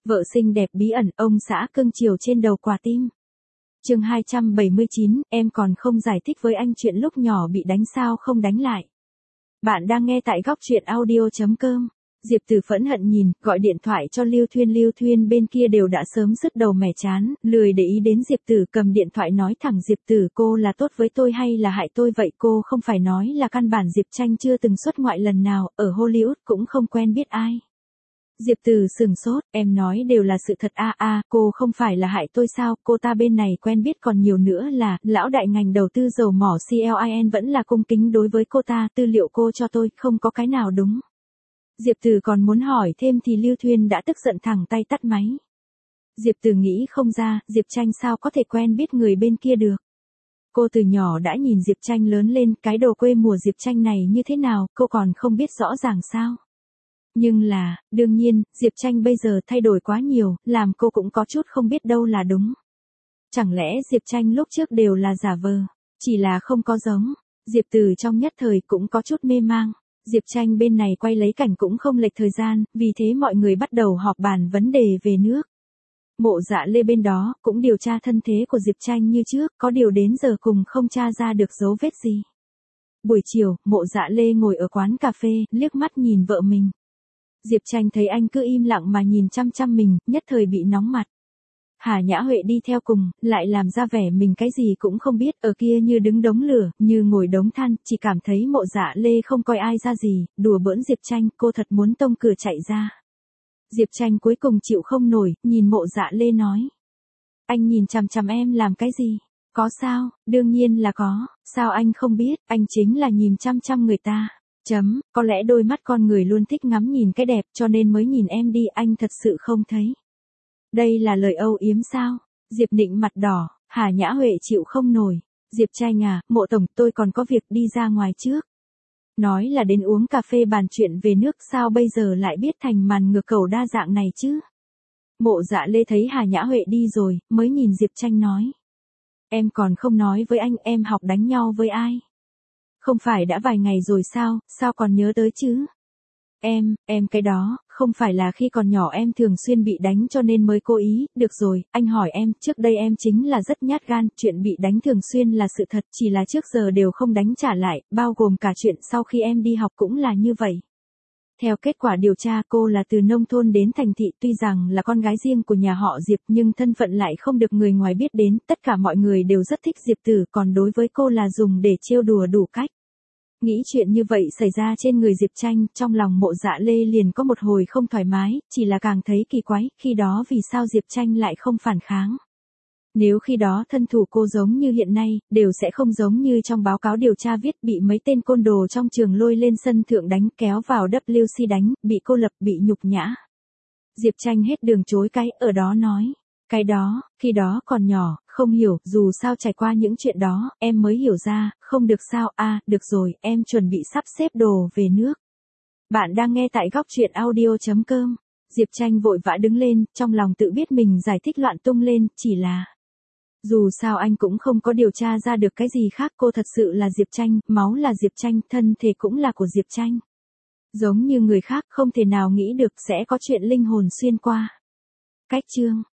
Vợ xinh đẹp bí ẩn, ông xã cưng chiều trên đầu quả tim. Chương 279, em còn không giải thích với anh chuyện lúc nhỏ bị đánh sao không đánh lại. Bạn đang nghe tại góc truyện audio.com. Diệp Tử phẫn hận nhìn, gọi điện thoại cho Lưu Thuyên bên kia đều đã sớm sứt đầu mẻ chán, lười để ý đến Diệp Tử, cầm điện thoại nói thẳng: Diệp Tử, cô là tốt với tôi hay là hại tôi vậy? Cô không phải nói là căn bản Diệp Tranh chưa từng xuất ngoại lần nào, ở Hollywood cũng không quen biết ai. Diệp Tử sửng sốt, em nói đều là sự thật cô không phải là hại tôi sao? Cô ta bên này quen biết còn nhiều nữa là, lão đại ngành đầu tư dầu mỏ CLIN vẫn là cung kính đối với cô ta, tư liệu cô cho tôi, không có cái nào đúng. Diệp Tử còn muốn hỏi thêm thì Lưu Thuyên đã tức giận thẳng tay tắt máy. Diệp Tử nghĩ không ra, Diệp Tranh sao có thể quen biết người bên kia được. Cô từ nhỏ đã nhìn Diệp Tranh lớn lên, cái đồ quê mùa Diệp Tranh này như thế nào, cô còn không biết rõ ràng sao. Nhưng là, đương nhiên, Diệp Tranh bây giờ thay đổi quá nhiều, làm cô cũng có chút không biết đâu là đúng. Chẳng lẽ Diệp Tranh lúc trước đều là giả vờ, chỉ là không có giống. Diệp Tử trong nhất thời cũng có chút mê mang. Diệp Tranh bên này quay lấy cảnh cũng không lệch thời gian, vì thế mọi người bắt đầu họp bàn vấn đề về nước. Mộ Dạ Lê bên đó cũng điều tra thân thế của Diệp Tranh như trước, có điều đến giờ cùng không tra ra được dấu vết gì. Buổi chiều, Mộ Dạ Lê ngồi ở quán cà phê, liếc mắt nhìn vợ mình. Diệp Tranh thấy anh cứ im lặng mà nhìn chăm chăm mình, nhất thời bị nóng mặt. Hà Nhã Huệ đi theo cùng, lại làm ra vẻ mình cái gì cũng không biết, ở kia như đứng đống lửa, như ngồi đống than, chỉ cảm thấy Mộ Dạ Lê không coi ai ra gì, đùa bỡn Diệp Tranh, cô thật muốn tông cửa chạy ra. Diệp Tranh cuối cùng chịu không nổi, nhìn Mộ Dạ Lê nói. Anh nhìn chằm chằm em làm cái gì? Có sao? Đương nhiên là có, sao anh không biết, anh chính là nhìn chăm chăm người ta. Có lẽ đôi mắt con người luôn thích ngắm nhìn cái đẹp cho nên mới nhìn em đi, anh thật sự không thấy. Đây là lời âu yếm sao? Diệp Nịnh mặt đỏ, Hà Nhã Huệ chịu không nổi. Diệp Tranh à, Mộ tổng, tôi còn có việc đi ra ngoài trước. Nói là đến uống cà phê bàn chuyện về nước, sao bây giờ lại biết thành màn ngược cầu đa dạng này chứ? Mộ Dạ Lê thấy Hà Nhã Huệ đi rồi, mới nhìn Diệp Tranh nói. Em còn không nói với anh, em học đánh nhau với ai? Không phải đã vài ngày rồi sao còn nhớ tới chứ? Em cái đó, không phải là khi còn nhỏ em thường xuyên bị đánh cho nên mới cố ý, được rồi, anh hỏi em, trước đây em chính là rất nhát gan, chuyện bị đánh thường xuyên là sự thật, chỉ là trước giờ đều không đánh trả lại, bao gồm cả chuyện sau khi em đi học cũng là như vậy. Theo kết quả điều tra, cô là từ nông thôn đến thành thị, tuy rằng là con gái riêng của nhà họ Diệp nhưng thân phận lại không được người ngoài biết đến, tất cả mọi người đều rất thích Diệp Tử, còn đối với cô là dùng để trêu đùa đủ cách. Nghĩ chuyện như vậy xảy ra trên người Diệp Tranh, trong lòng Mộ Dạ Lê liền có một hồi không thoải mái, chỉ là càng thấy kỳ quái, khi đó vì sao Diệp Tranh lại không phản kháng. Nếu khi đó thân thủ cô giống như hiện nay, đều sẽ không giống như trong báo cáo điều tra viết bị mấy tên côn đồ trong trường lôi lên sân thượng đánh, kéo vào WC đánh, bị cô lập, bị nhục nhã. Diệp Tranh hết đường chối cãi, ở đó nói. Cái đó, khi đó còn nhỏ, không hiểu, dù sao trải qua những chuyện đó, em mới hiểu ra, không được sao, được rồi, em chuẩn bị sắp xếp đồ về nước. Bạn đang nghe tại góc truyện audio.com. Diệp Tranh vội vã đứng lên, trong lòng tự biết mình giải thích loạn tung lên, chỉ là. Dù sao anh cũng không có điều tra ra được cái gì khác, cô thật sự là Diệp Tranh, máu là Diệp Tranh, thân thể cũng là của Diệp Tranh. Giống như người khác không thể nào nghĩ được sẽ có chuyện linh hồn xuyên qua. Cách chương.